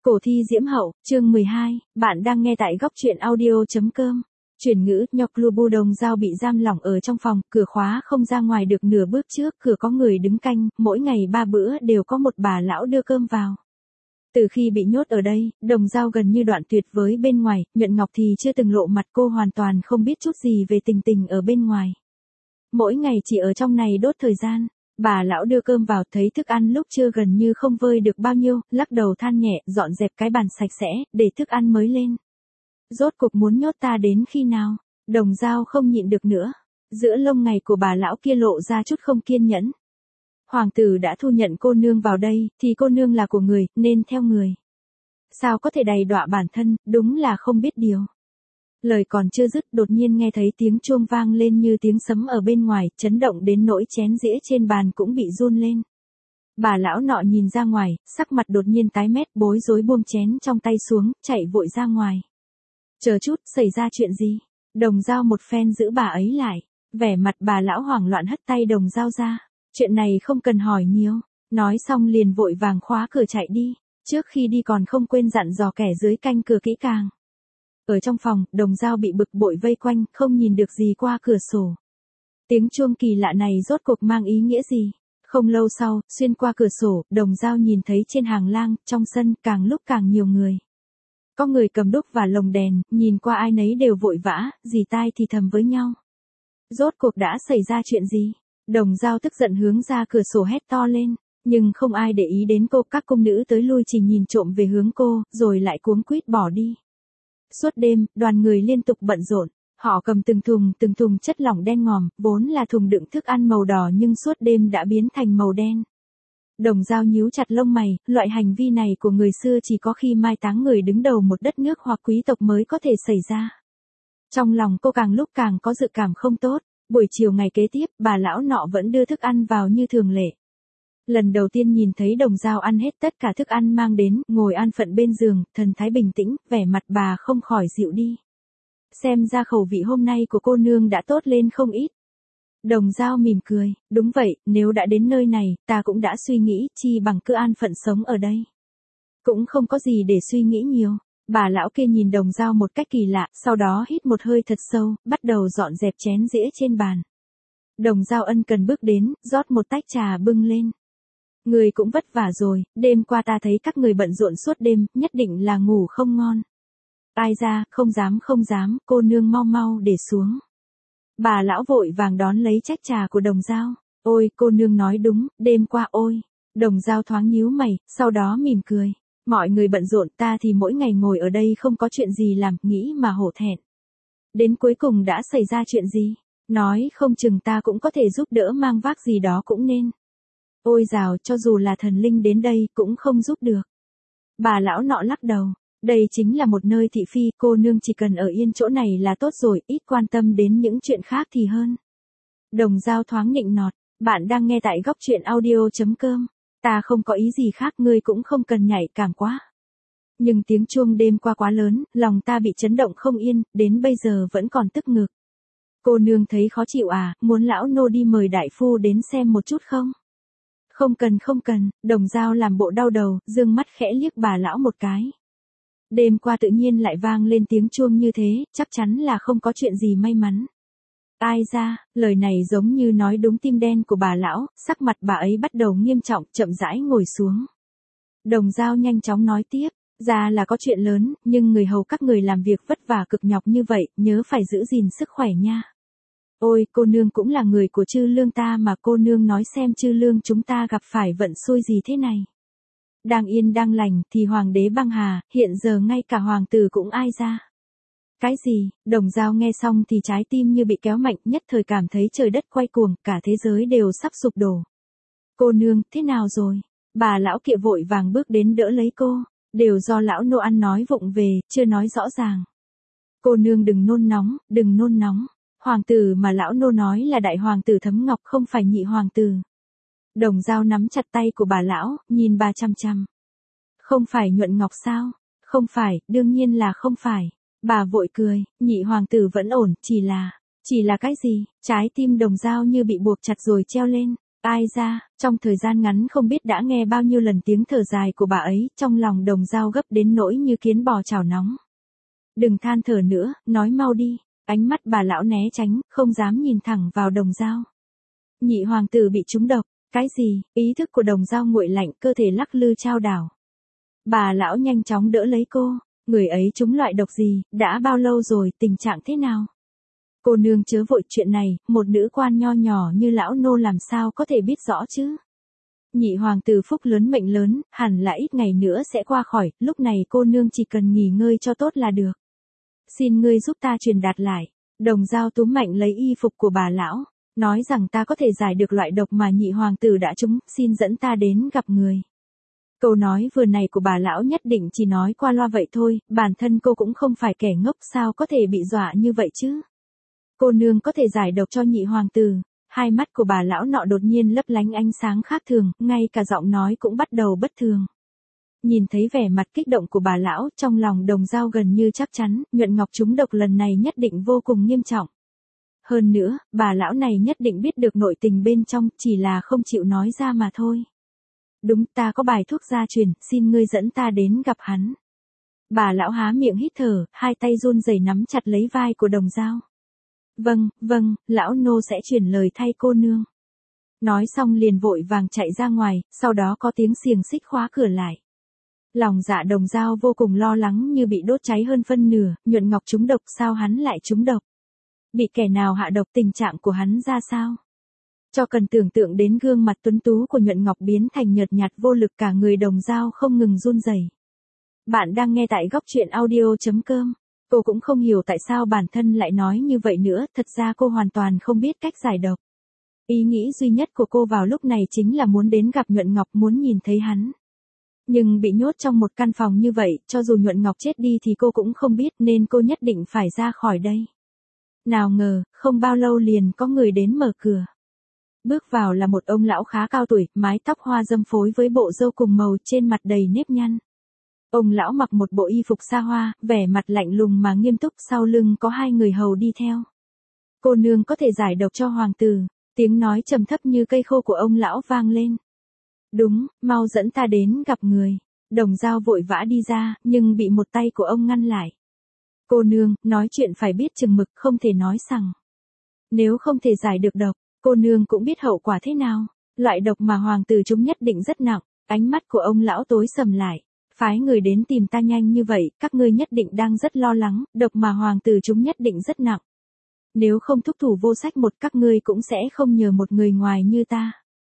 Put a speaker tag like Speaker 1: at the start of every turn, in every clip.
Speaker 1: Cổ thi diễm hậu, chương 12, bạn đang nghe tại góc truyện audio.com. Chuyển ngữ, nhọc Lu Đồng Dao bị giam lỏng ở trong phòng, cửa khóa không ra ngoài được nửa bước, trước cửa có người đứng canh, mỗi ngày 3 bữa đều có một bà lão đưa cơm vào. Từ khi bị nhốt ở đây, Đồng Dao gần như đoạn tuyệt với bên ngoài, Nhuận Ngọc thì chưa từng lộ mặt, cô hoàn toàn không biết chút gì về tình tình ở bên ngoài. Mỗi ngày chỉ ở trong này đốt thời gian. Bà lão đưa cơm vào, thấy thức ăn lúc trưa gần như không vơi được bao nhiêu, lắc đầu than nhẹ, dọn dẹp cái bàn sạch sẽ, để thức ăn mới lên. Rốt cuộc muốn nhốt ta đến khi nào? Đồng Dao không nhịn được nữa. Giữa lông mày của bà lão kia lộ ra chút không kiên nhẫn. Hoàng tử đã thu nhận cô nương vào đây, thì cô nương là của người, nên theo người. Sao có thể đày đọa bản thân, đúng là không biết điều. Lời còn chưa dứt, đột nhiên nghe thấy tiếng chuông vang lên như tiếng sấm ở bên ngoài, chấn động đến nỗi chén dĩa trên bàn cũng bị run lên. Bà lão nọ nhìn ra ngoài, sắc mặt đột nhiên tái mét, bối rối buông chén trong tay xuống, chạy vội ra ngoài. Chờ chút, xảy ra chuyện gì? Đồng Dao một phen giữ bà ấy lại. Vẻ mặt bà lão hoảng loạn hất tay Đồng Dao ra. Chuyện này không cần hỏi nhiều. Nói xong liền vội vàng khóa cửa chạy đi. Trước khi đi còn không quên dặn dò kẻ dưới canh cửa kỹ càng. Ở trong phòng, Đồng Dao bị bực bội vây quanh, không nhìn được gì qua cửa sổ. Tiếng chuông kỳ lạ này rốt cuộc mang ý nghĩa gì? Không lâu sau, xuyên qua cửa sổ, Đồng Dao nhìn thấy trên hàng lang, trong sân, càng lúc càng nhiều người. Có người cầm đuốc và lồng đèn, nhìn qua ai nấy đều vội vã, rì tai thì thầm với nhau. Rốt cuộc đã xảy ra chuyện gì? Đồng Dao tức giận hướng ra cửa sổ hét to lên, nhưng không ai để ý đến cô, các cung nữ tới lui chỉ nhìn trộm về hướng cô, rồi lại cuống quýt bỏ đi. Suốt đêm, đoàn người liên tục bận rộn, họ cầm từng thùng chất lỏng đen ngòm, vốn là thùng đựng thức ăn màu đỏ nhưng suốt đêm đã biến thành màu đen. Đồng Dao nhíu chặt lông mày, loại hành vi này của người xưa chỉ có khi mai táng người đứng đầu một đất nước hoặc quý tộc mới có thể xảy ra. Trong lòng cô càng lúc càng có dự cảm không tốt, buổi chiều ngày kế tiếp, bà lão nọ vẫn đưa thức ăn vào như thường lệ. Lần đầu tiên nhìn thấy Đồng Dao ăn hết tất cả thức ăn mang đến, ngồi an phận bên giường, thần thái bình tĩnh, vẻ mặt bà không khỏi dịu đi. Xem ra khẩu vị hôm nay của cô nương đã tốt lên không ít. Đồng Dao mỉm cười, đúng vậy, nếu đã đến nơi này, ta cũng đã suy nghĩ, chi bằng cứ an phận sống ở đây. Cũng không có gì để suy nghĩ nhiều. Bà lão kia nhìn Đồng Dao một cách kỳ lạ, sau đó hít một hơi thật sâu, bắt đầu dọn dẹp chén dĩa trên bàn. Đồng Dao ân cần bước đến, rót một tách trà bưng lên. Người cũng vất vả rồi, đêm qua ta thấy các người bận rộn suốt đêm, nhất định là ngủ không ngon. Ai ra, không dám, cô nương mau mau để xuống. Bà lão vội vàng đón lấy tách trà của Đồng Dao. Ôi, cô nương nói đúng, đêm qua ôi. Đồng Dao thoáng nhíu mày, sau đó mỉm cười. Mọi người bận rộn, ta thì mỗi ngày ngồi ở đây không có chuyện gì làm, nghĩ mà hổ thẹn. Đến cuối cùng đã xảy ra chuyện gì? Nói không chừng ta cũng có thể giúp đỡ mang vác gì đó cũng nên. Ôi dào, cho dù là thần linh đến đây cũng không giúp được. Bà lão nọ lắc đầu. Đây chính là một nơi thị phi, cô nương chỉ cần ở yên chỗ này là tốt rồi, ít quan tâm đến những chuyện khác thì hơn. Đồng Dao thoáng nịnh nọt. Bạn đang nghe tại góc truyện audio.com. Ta không có ý gì khác, ngươi cũng không cần nhảy cảm quá. Nhưng tiếng chuông đêm qua quá lớn, lòng ta bị chấn động không yên, đến bây giờ vẫn còn tức ngực. Cô nương thấy khó chịu à, muốn lão nô đi mời đại phu đến xem một chút không? Không cần, Đồng Dao làm bộ đau đầu, dương mắt khẽ liếc bà lão một cái. Đêm qua tự nhiên lại vang lên tiếng chuông như thế, chắc chắn là không có chuyện gì may mắn. Ai ra, lời này giống như nói đúng tim đen của bà lão, sắc mặt bà ấy bắt đầu nghiêm trọng, chậm rãi ngồi xuống. Đồng Dao nhanh chóng nói tiếp, ra là có chuyện lớn, nhưng người hầu các người làm việc vất vả cực nhọc như vậy, nhớ phải giữ gìn sức khỏe nha. Ôi, cô nương cũng là người của Chư Lương ta mà, cô nương nói xem Chư Lương chúng ta gặp phải vận xui gì thế này. Đang yên đang lành, thì hoàng đế băng hà, hiện giờ ngay cả hoàng tử cũng ai ra. Cái gì? Đồng Dao nghe xong thì trái tim như bị kéo mạnh, nhất thời cảm thấy trời đất quay cuồng, cả thế giới đều sắp sụp đổ. Cô nương, thế nào rồi? Bà lão kia vội vàng bước đến đỡ lấy cô, đều do lão nô ăn nói vụng về, chưa nói rõ ràng. Cô nương đừng nôn nóng. Hoàng tử mà lão nô nói là đại hoàng tử Thấm Ngọc, không phải nhị hoàng tử. Đồng Dao nắm chặt tay của bà lão, nhìn bà chằm chằm. Không phải Nhuận Ngọc sao? Không phải, đương nhiên là không phải. Bà vội cười, nhị hoàng tử vẫn ổn, chỉ là cái gì? Trái tim Đồng Dao như bị buộc chặt rồi treo lên. Ai ra, trong thời gian ngắn không biết đã nghe bao nhiêu lần tiếng thở dài của bà ấy, trong lòng Đồng Dao gấp đến nỗi như kiến bò chảo nóng. Đừng than thở nữa, nói mau đi. Ánh mắt bà lão né tránh, không dám nhìn thẳng vào Đồng Dao. Nhị hoàng tử bị trúng độc. Cái gì? Ý thức của Đồng Dao nguội lạnh, cơ thể lắc lư chao đảo. Bà lão nhanh chóng đỡ lấy cô. Người ấy trúng loại độc gì, đã bao lâu rồi, tình trạng thế nào? Cô nương chớ vội, chuyện này, một nữ quan nho nhỏ như lão nô làm sao có thể biết rõ chứ? Nhị hoàng tử phúc lớn mệnh lớn, hẳn là ít ngày nữa sẽ qua khỏi, lúc này cô nương chỉ cần nghỉ ngơi cho tốt là được. Xin ngươi giúp ta truyền đạt lại. Đồng Dao túm mạnh lấy y phục của bà lão, nói rằng ta có thể giải được loại độc mà nhị hoàng tử đã trúng, xin dẫn ta đến gặp người. Câu nói vừa này của bà lão nhất định chỉ nói qua loa vậy thôi, bản thân cô cũng không phải kẻ ngốc, sao có thể bị dọa như vậy chứ? Cô nương có thể giải độc cho nhị hoàng tử. Hai mắt của bà lão nọ đột nhiên lấp lánh ánh sáng khác thường, ngay cả giọng nói cũng bắt đầu bất thường. Nhìn thấy vẻ mặt kích động của bà lão, trong lòng Đồng Dao gần như chắc chắn, Nhuận Ngọc trúng độc lần này nhất định vô cùng nghiêm trọng. Hơn nữa, bà lão này nhất định biết được nội tình bên trong, chỉ là không chịu nói ra mà thôi. Đúng, ta có bài thuốc gia truyền, xin ngươi dẫn ta đến gặp hắn. Bà lão há miệng hít thở, hai tay run rẩy nắm chặt lấy vai của Đồng Dao. Vâng, lão nô sẽ truyền lời thay cô nương. Nói xong liền vội vàng chạy ra ngoài, sau đó có tiếng xiềng xích khóa cửa lại. Lòng dạ Đồng Dao vô cùng lo lắng như bị đốt cháy hơn phân nửa, Nhuận Ngọc trúng độc, sao hắn lại trúng độc? Bị kẻ nào hạ độc, tình trạng của hắn ra sao? Cho cần tưởng tượng đến gương mặt tuấn tú của Nhuận Ngọc biến thành nhợt nhạt vô lực, cả người Đồng Dao không ngừng run rẩy. Bạn đang nghe tại góc truyện audio.com. Cô cũng không hiểu tại sao bản thân lại nói như vậy nữa, thật ra cô hoàn toàn không biết cách giải độc. Ý nghĩ duy nhất của cô vào lúc này chính là muốn đến gặp Nhuận Ngọc, muốn nhìn thấy hắn. Nhưng bị nhốt trong một căn phòng như vậy, cho dù Nhuận Ngọc chết đi thì cô cũng không biết, nên cô nhất định phải ra khỏi đây. Nào ngờ, không bao lâu liền có người đến mở cửa. Bước vào là một ông lão khá cao tuổi, mái tóc hoa râm phối với bộ râu cùng màu, trên mặt đầy nếp nhăn. Ông lão mặc một bộ y phục xa hoa, vẻ mặt lạnh lùng mà nghiêm túc, sau lưng có hai người hầu đi theo. Cô nương có thể giải độc cho hoàng tử. Tiếng nói trầm thấp như cây khô của ông lão vang lên. Đúng, mau dẫn ta đến gặp người. Đồng Dao vội vã đi ra, nhưng bị một tay của ông ngăn lại. Cô nương, nói chuyện phải biết chừng mực, không thể nói sằng. Nếu không thể giải được độc, cô nương cũng biết hậu quả thế nào. Loại độc mà hoàng tử chúng nhất định rất nặng. Ánh mắt của ông lão tối sầm lại. Phái người đến tìm ta nhanh như vậy, các ngươi nhất định đang rất lo lắng, độc mà hoàng tử chúng nhất định rất nặng. Nếu không thúc thủ vô sách một, các ngươi cũng sẽ không nhờ một người ngoài như ta.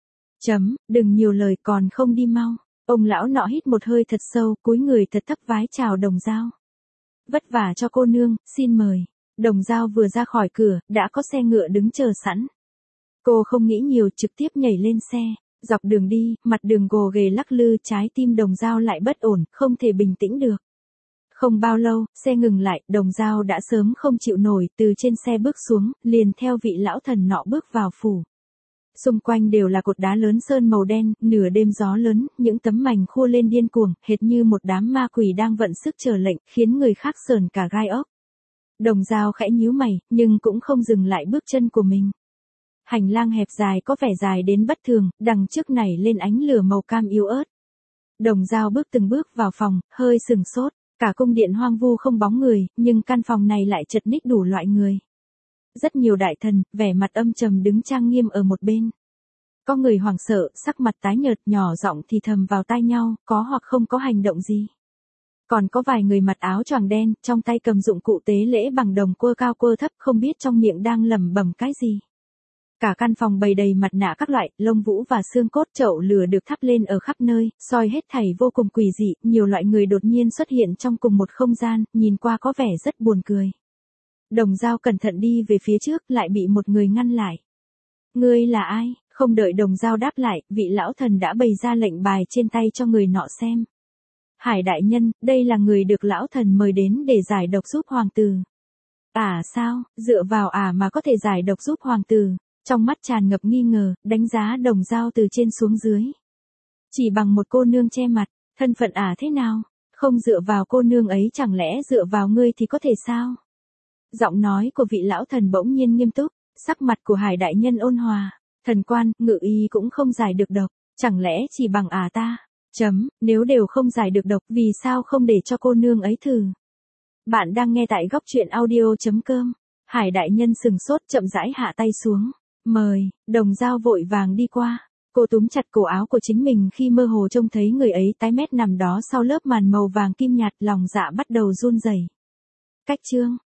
Speaker 1: Đừng nhiều lời, còn không đi mau. Ông lão nọ hít một hơi thật sâu, cúi người thật thấp vái chào Đồng Dao. Vất vả cho cô nương, xin mời. Đồng Dao vừa ra khỏi cửa, đã có xe ngựa đứng chờ sẵn. Cô không nghĩ nhiều, trực tiếp nhảy lên xe. Dọc đường đi, mặt đường gồ ghề lắc lư, trái tim Đồng Dao lại bất ổn, không thể bình tĩnh được. Không bao lâu, xe ngừng lại, Đồng Dao đã sớm không chịu nổi, từ trên xe bước xuống, liền theo vị lão thần nọ bước vào phủ. Xung quanh đều là cột đá lớn sơn màu đen, nửa đêm gió lớn, những tấm mảnh khua lên điên cuồng, hệt như một đám ma quỷ đang vận sức chờ lệnh, khiến người khác sờn cả gai ốc. Đồng Dao khẽ nhíu mày, nhưng cũng không dừng lại bước chân của mình. Hành lang hẹp dài có vẻ dài đến bất thường, đằng trước nảy lên ánh lửa màu cam yếu ớt. Đồng Dao bước từng bước vào phòng, hơi sừng sốt, cả cung điện hoang vu không bóng người, nhưng căn phòng này lại chật ních đủ loại người. Rất nhiều đại thần, vẻ mặt âm trầm đứng trang nghiêm ở một bên. Có người hoảng sợ, sắc mặt tái nhợt, nhỏ giọng thì thầm vào tai nhau, có hoặc không có hành động gì. Còn có vài người mặc áo choàng đen, trong tay cầm dụng cụ tế lễ bằng đồng quơ cao quơ thấp, không biết trong miệng đang lẩm bẩm cái gì. Cả căn phòng bày đầy mặt nạ các loại, lông vũ và xương cốt, chậu lửa được thắp lên ở khắp nơi, soi hết thảy vô cùng quỷ dị, nhiều loại người đột nhiên xuất hiện trong cùng một không gian, nhìn qua có vẻ rất buồn cười. Đồng Dao cẩn thận đi về phía trước, lại bị một người ngăn lại. Ngươi là ai? Không đợi Đồng Dao đáp lại, vị lão thần đã bày ra lệnh bài trên tay cho người nọ xem. Hải đại nhân, đây là người được lão thần mời đến để giải độc giúp hoàng tử. Sao, dựa vào mà có thể giải độc giúp hoàng tử? Trong mắt tràn ngập nghi ngờ, đánh giá Đồng Dao từ trên xuống dưới. Chỉ bằng một cô nương che mặt, thân phận thế nào? Không dựa vào cô nương ấy chẳng lẽ dựa vào ngươi thì có thể sao? Giọng nói của vị lão thần bỗng nhiên nghiêm túc, sắc mặt của Hải đại nhân ôn hòa. Thần quan, ngự y cũng không giải được độc, chẳng lẽ chỉ bằng ta? Nếu đều không giải được độc, vì sao không để cho cô nương ấy thử? Bạn đang nghe tại góc truyện audio.com. Hải đại nhân sừng sốt chậm rãi hạ tay xuống. Mời, Đồng Dao vội vàng đi qua. Cô túm chặt cổ áo của chính mình khi mơ hồ trông thấy người ấy tái mét nằm đó sau lớp màn màu vàng kim nhạt, lòng dạ bắt đầu run rẩy. Cách chương